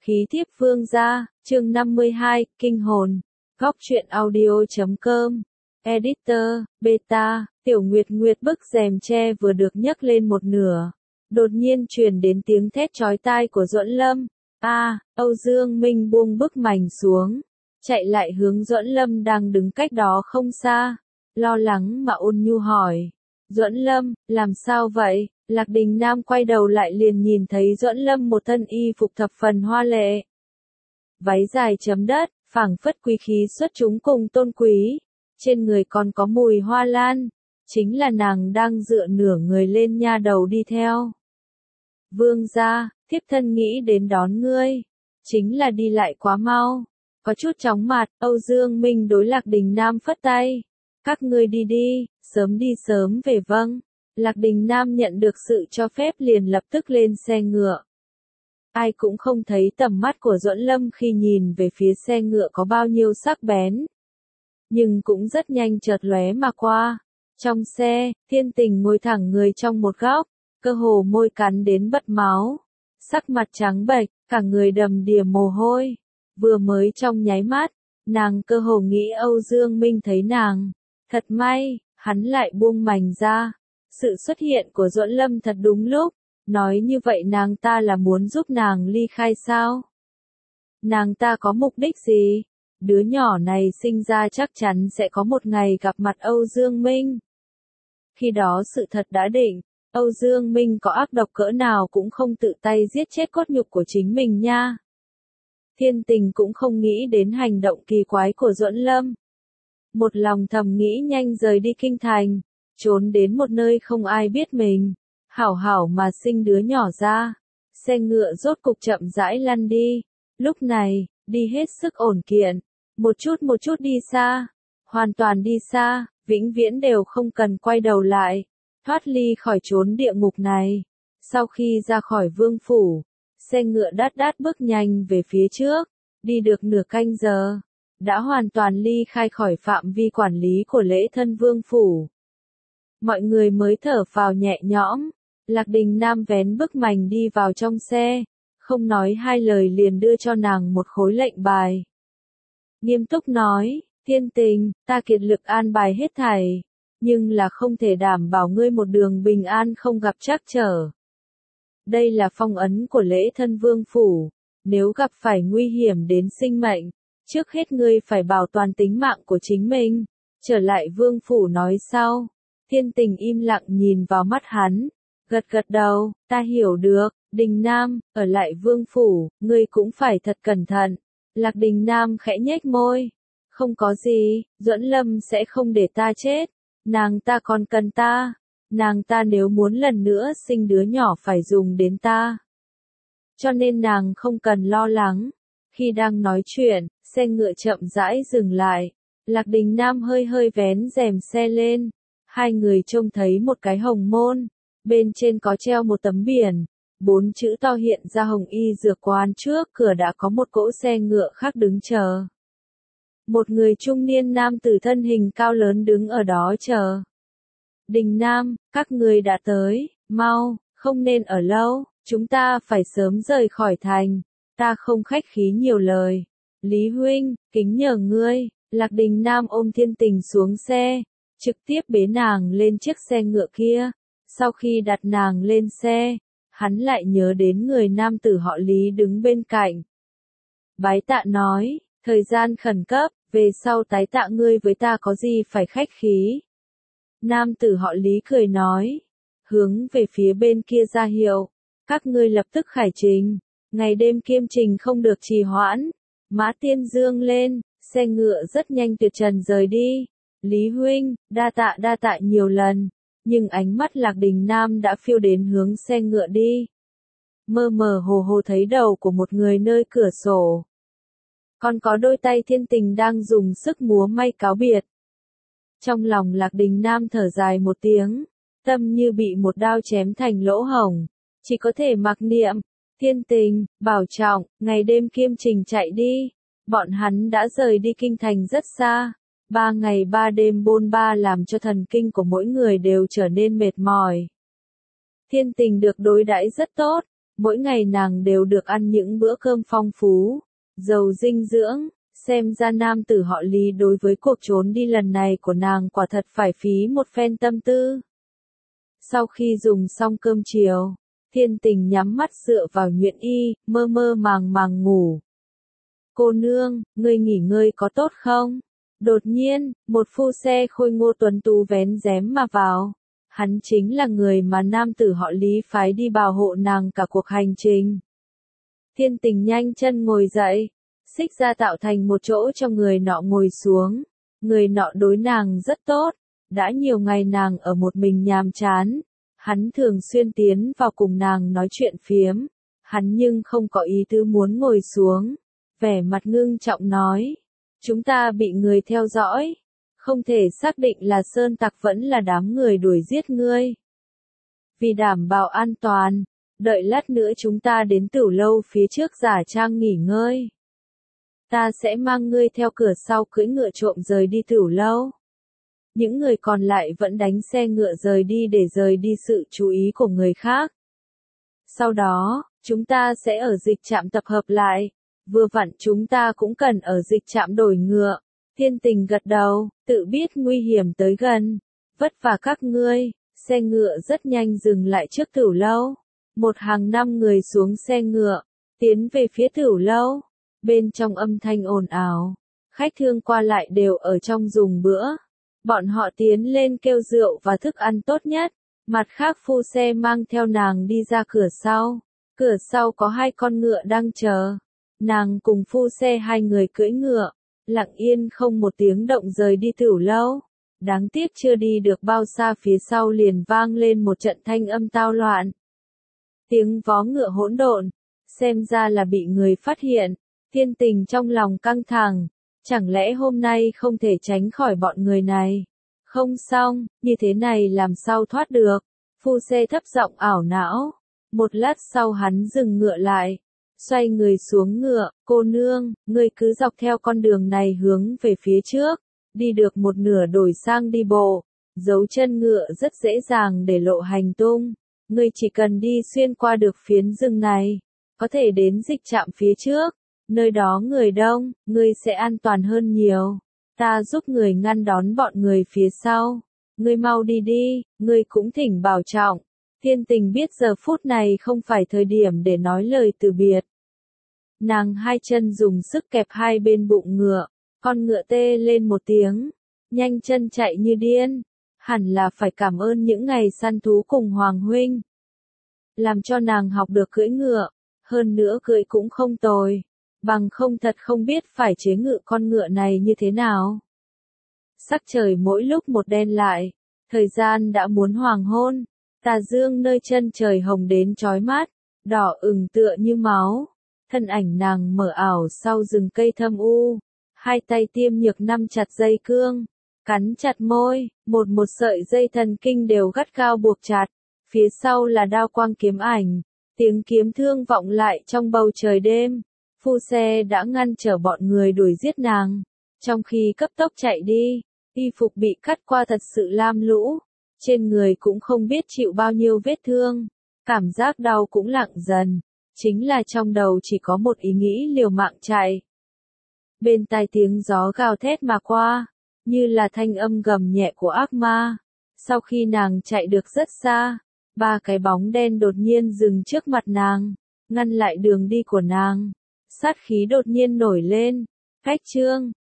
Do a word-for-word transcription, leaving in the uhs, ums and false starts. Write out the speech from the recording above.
Khí thiếp vương gia, chương năm mươi hai, kinh hồn. Góc truyện audio chấm com. Editor, beta, Tiểu Nguyệt Nguyệt bức rèm tre vừa được nhấc lên một nửa. Đột nhiên truyền đến tiếng thét chói tai của Duẫn Lâm. A, à, Âu Dương Minh buông bức mảnh xuống. Chạy lại hướng Duẫn Lâm đang đứng cách đó không xa. Lo lắng mà ôn nhu hỏi. Duẫn Lâm, làm sao vậy? Lạc Đình Nam quay đầu lại liền nhìn thấy Duẫn Lâm một thân y phục thập phần hoa lệ. Váy dài chấm đất, phảng phất quý khí xuất chúng cùng tôn quý. Trên người còn có mùi hoa lan. Chính là nàng đang dựa nửa người lên nha đầu đi theo. Vương gia, thiếp thân nghĩ đến đón ngươi. Chính là đi lại quá mau. Có chút chóng mặt, Âu Dương Minh đối Lạc Đình Nam phất tay. Các ngươi đi đi, sớm đi sớm về vâng. Lạc Đình Nam nhận được sự cho phép liền lập tức lên xe ngựa. Ai cũng không thấy tầm mắt của Duẫn Lâm khi nhìn về phía xe ngựa có bao nhiêu sắc bén. Nhưng cũng rất nhanh chợt lóe mà qua. Trong xe, Thiên Tình ngồi thẳng người trong một góc, cơ hồ môi cắn đến bật máu. Sắc mặt trắng bệch, cả người đầm đìa mồ hôi. Vừa mới trong nháy mắt, nàng cơ hồ nghĩ Âu Dương Minh thấy nàng. Thật may, hắn lại buông mảnh ra. Sự xuất hiện của Duẫn Lâm thật đúng lúc, nói như vậy nàng ta là muốn giúp nàng ly khai sao? Nàng ta có mục đích gì? Đứa nhỏ này sinh ra chắc chắn sẽ có một ngày gặp mặt Âu Dương Minh. Khi đó sự thật đã định, Âu Dương Minh có ác độc cỡ nào cũng không tự tay giết chết cốt nhục của chính mình nha. Thiên Tình cũng không nghĩ đến hành động kỳ quái của Duẫn Lâm. Một lòng thầm nghĩ nhanh rời đi kinh thành. Trốn đến một nơi không ai biết mình, hảo hảo mà sinh đứa nhỏ ra. Xe ngựa rốt cục chậm rãi lăn đi, lúc này, đi hết sức ổn kiện, một chút một chút đi xa, hoàn toàn đi xa, vĩnh viễn đều không cần quay đầu lại, thoát ly khỏi chốn địa ngục này. Sau khi ra khỏi vương phủ, xe ngựa đát đát bước nhanh về phía trước, đi được nửa canh giờ, đã hoàn toàn ly khai khỏi phạm vi quản lý của lễ thân vương phủ. Mọi người mới thở phào nhẹ nhõm, Lạc Đình Nam vén bức mành đi vào trong xe, không nói hai lời liền đưa cho nàng một khối lệnh bài. Nghiêm túc nói, Thiên Tình, ta kiệt lực an bài hết thảy, nhưng là không thể đảm bảo ngươi một đường bình an không gặp trắc trở. Đây là phong ấn của lễ thân vương phủ, nếu gặp phải nguy hiểm đến sinh mệnh, trước hết ngươi phải bảo toàn tính mạng của chính mình, trở lại vương phủ nói sau. Thiên Tình im lặng nhìn vào mắt hắn, gật gật đầu, ta hiểu được, Đình Nam, ở lại vương phủ, ngươi cũng phải thật cẩn thận. Lạc Đình Nam khẽ nhếch môi, không có gì, Duẫn Lâm sẽ không để ta chết, nàng ta còn cần ta, nàng ta nếu muốn lần nữa sinh đứa nhỏ phải dùng đến ta. Cho nên nàng không cần lo lắng. Khi đang nói chuyện, xe ngựa chậm rãi dừng lại, Lạc Đình Nam hơi hơi vén rèm xe lên. Hai người trông thấy một cái hồng môn, bên trên có treo một tấm biển, bốn chữ to hiện ra Hồng Y Dược Quán, trước cửa đã có một cỗ xe ngựa khác đứng chờ. Một người trung niên nam tử thân hình cao lớn đứng ở đó chờ. Đình Nam, các người đã tới, mau, không nên ở lâu, chúng ta phải sớm rời khỏi thành, ta không khách khí nhiều lời. Lý huynh, kính nhờ ngươi. Lạc Đình Nam ôm Thiên Tình xuống xe, trực tiếp bế nàng lên chiếc xe ngựa kia. Sau khi đặt nàng lên xe, hắn lại nhớ đến người nam tử họ Lý đứng bên cạnh. Bái tạ nói, thời gian khẩn cấp, về sau tái tạ ngươi với ta có gì phải khách khí. Nam tử họ Lý cười nói, hướng về phía bên kia ra hiệu, các ngươi lập tức khải trình, ngày đêm kiêm trình không được trì hoãn. Mã Tiên Dương lên, xe ngựa rất nhanh tuyệt trần rời đi. Lý huynh, đa tạ đa tạ nhiều lần, nhưng ánh mắt Lạc Đình Nam đã phiêu đến hướng xe ngựa đi. Mơ mơ hồ hồ thấy đầu của một người nơi cửa sổ. Còn có đôi tay Thiên Tình đang dùng sức múa may cáo biệt. Trong lòng Lạc Đình Nam thở dài một tiếng, tâm như bị một đao chém thành lỗ hổng, chỉ có thể mặc niệm, Thiên Tình, bảo trọng, ngày đêm kiêm trình chạy đi. Bọn hắn đã rời đi kinh thành rất xa. Ba ngày ba đêm bôn ba làm cho thần kinh của mỗi người đều trở nên mệt mỏi. Thiên Tình được đối đãi rất tốt, Mỗi ngày nàng đều được ăn những bữa cơm phong phú, giàu dinh dưỡng, xem ra nam tử họ Lý đối với cuộc trốn đi lần này của nàng quả thật phải phí một phen tâm tư. Sau khi dùng xong cơm chiều, Thiên Tình nhắm mắt dựa vào nhuyễn y, mơ mơ màng màng ngủ. Cô nương, ngươi nghỉ ngơi có tốt không? Đột nhiên, một phu xe khôi ngô tuấn tú vén rèm mà vào. Hắn chính là người mà nam tử họ Lý phái đi bảo hộ nàng cả cuộc hành trình. Thiên Tình nhanh chân ngồi dậy, xích ra tạo thành một chỗ cho người nọ ngồi xuống. Người nọ đối nàng rất tốt, đã nhiều ngày nàng ở một mình nhàm chán. Hắn thường xuyên tiến vào cùng nàng nói chuyện phiếm. Hắn nhưng không có ý tứ muốn ngồi xuống. Vẻ mặt ngưng trọng nói. Chúng ta bị người theo dõi. Không thể xác định là sơn tặc vẫn là đám người đuổi giết ngươi. Vì đảm bảo an toàn, đợi lát nữa chúng ta đến tửu lâu phía trước giả trang nghỉ ngơi. Ta sẽ mang ngươi theo cửa sau cưỡi ngựa trộm rời đi tửu lâu. Những người còn lại vẫn đánh xe ngựa rời đi để rời đi sự chú ý của người khác. Sau đó, chúng ta sẽ ở dịch trạm tập hợp lại. Vừa vặn chúng ta cũng cần ở dịch trạm đổi ngựa. Thiên Tình gật đầu, tự biết nguy hiểm tới gần. Vất vả các ngươi, xe ngựa rất nhanh dừng lại trước tửu lâu. Một hàng năm người xuống xe ngựa, tiến về phía tửu lâu. Bên trong âm thanh ồn ào, khách thương qua lại đều ở trong dùng bữa. Bọn họ tiến lên kêu rượu và thức ăn tốt nhất. Mặt khác phu xe mang theo nàng đi ra cửa sau. Cửa sau có hai con ngựa đang chờ. Nàng cùng phu xe hai người cưỡi ngựa, lặng yên không một tiếng động rời đi tửu lâu. Đáng tiếc chưa đi được bao xa phía sau liền vang lên một trận thanh âm tao loạn. Tiếng vó ngựa hỗn độn, xem ra là bị người phát hiện. Thiên Tình trong lòng căng thẳng, chẳng lẽ hôm nay không thể tránh khỏi bọn người này? Không xong, như thế này làm sao thoát được? Phu xe thấp giọng ảo não. Một lát sau hắn dừng ngựa lại, xoay người xuống ngựa. Cô nương, ngươi cứ dọc theo con đường này hướng về phía trước, đi được một nửa đổi sang đi bộ. Dấu chân ngựa rất dễ dàng để lộ hành tung. Ngươi chỉ cần đi xuyên qua được phiến rừng này, có thể đến dịch trạm phía trước. Nơi đó người đông, ngươi sẽ an toàn hơn nhiều. Ta giúp người ngăn đón bọn người phía sau. Ngươi mau đi đi, ngươi cũng thỉnh bảo trọng. Thiên Tình biết giờ phút này không phải thời điểm để nói lời từ biệt. Nàng hai chân dùng sức kẹp hai bên bụng ngựa, con ngựa tê lên một tiếng, nhanh chân chạy như điên. Hẳn là phải cảm ơn những ngày săn thú cùng Hoàng huynh. Làm cho nàng học được cưỡi ngựa, hơn nữa cưỡi cũng không tồi. Bằng không thật không biết phải chế ngự con ngựa này như thế nào. Sắc trời mỗi lúc một đen lại, thời gian đã muốn hoàng hôn, tà dương nơi chân trời hồng đến chói mắt, đỏ ửng tựa như máu. Thân ảnh nàng mở ảo sau rừng cây thâm u, hai tay tiêm nhược nắm chặt dây cương, cắn chặt môi, một một sợi dây thần kinh đều gắt gao buộc chặt, phía sau là đao quang kiếm ảnh, tiếng kiếm thương vọng lại trong bầu trời đêm. Phu xe đã ngăn trở bọn người đuổi giết nàng, trong khi cấp tốc chạy đi, y phục bị cắt qua thật sự lam lũ, trên người cũng không biết chịu bao nhiêu vết thương, cảm giác đau cũng lặng dần, chính là trong đầu chỉ có một ý nghĩ liều mạng chạy. Bên tai tiếng gió gào thét mà qua, như là thanh âm gầm nhẹ của ác ma. Sau khi nàng chạy được rất xa, ba cái bóng đen đột nhiên dừng trước mặt nàng, ngăn lại đường đi của nàng. Sát khí đột nhiên nổi lên. Cách chương